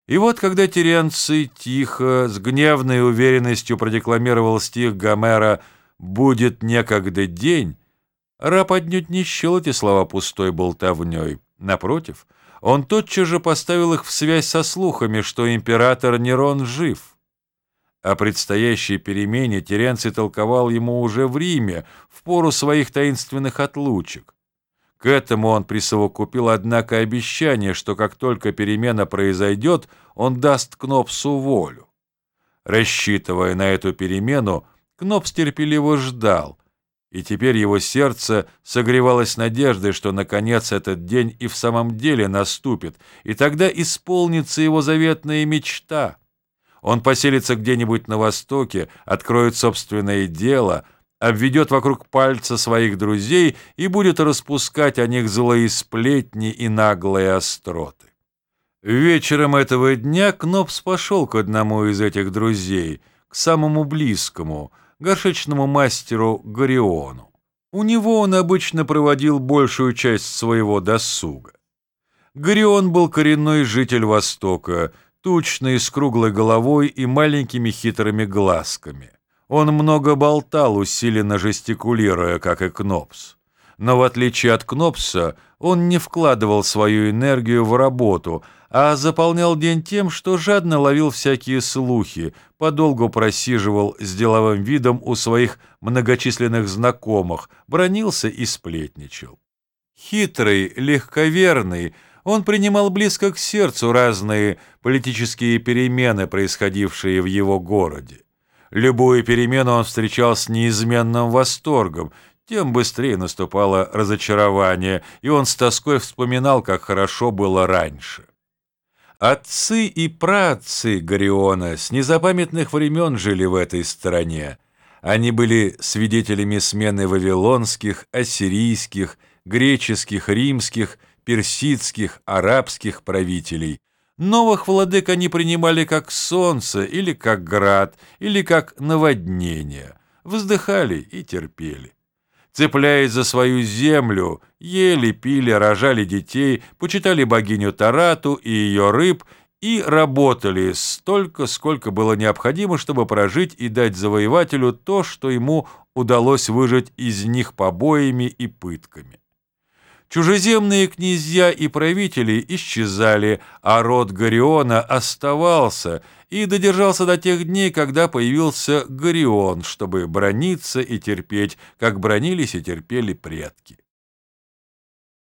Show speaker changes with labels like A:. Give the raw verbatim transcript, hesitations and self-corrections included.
A: И вот, когда Теренций тихо, с гневной уверенностью продекламировал стих Гомера «Будет некогда день», раб отнюдь не счел эти слова пустой болтовней. Напротив, он тотчас же поставил их в связь со слухами, что император Нерон жив. О предстоящей перемене Теренций толковал ему уже в Риме, в пору своих таинственных отлучек. К этому он присовокупил, однако, обещание, что как только перемена произойдет, он даст Кнопсу волю. Рассчитывая на эту перемену, Кнопс терпеливо ждал, и теперь его сердце согревалось надеждой, что, наконец, этот день и в самом деле наступит, и тогда исполнится его заветная мечта. Он поселится где-нибудь на Востоке, откроет собственное дело, обведет вокруг пальца своих друзей и будет распускать о них злые сплетни и наглые остроты. Вечером этого дня Кнопс пошел к одному из этих друзей, к самому близкому, горшечному мастеру Гориону. У него он обычно проводил большую часть своего досуга. Горион был коренной житель Востока, тучный, с круглой головой и маленькими хитрыми глазками. Он много болтал, усиленно жестикулируя, как и Кнопс. Но в отличие от Кнопса, он не вкладывал свою энергию в работу, а заполнял день тем, что жадно ловил всякие слухи, подолгу просиживал с деловым видом у своих многочисленных знакомых, бранился и сплетничал. Хитрый, легковерный, он принимал близко к сердцу разные политические перемены, происходившие в его городе. Любую перемену он встречал с неизменным восторгом, тем быстрее наступало разочарование, и он с тоской вспоминал, как хорошо было раньше. Отцы и праотцы Гориона с незапамятных времен жили в этой стране. Они были свидетелями смены вавилонских, ассирийских, греческих, римских, персидских, арабских правителей. Новых владык они принимали как солнце, или как град, или как наводнение, вздыхали и терпели. Цепляясь за свою землю, ели, пили, рожали детей, почитали богиню Тарату и ее рыб и работали столько, сколько было необходимо, чтобы прожить и дать завоевателю то, что ему удалось выжать из них побоями и пытками. Чужеземные князья и правители исчезали, а род Гориона оставался и додержался до тех дней, когда появился Горион, чтобы браниться и терпеть, как бранились и терпели предки.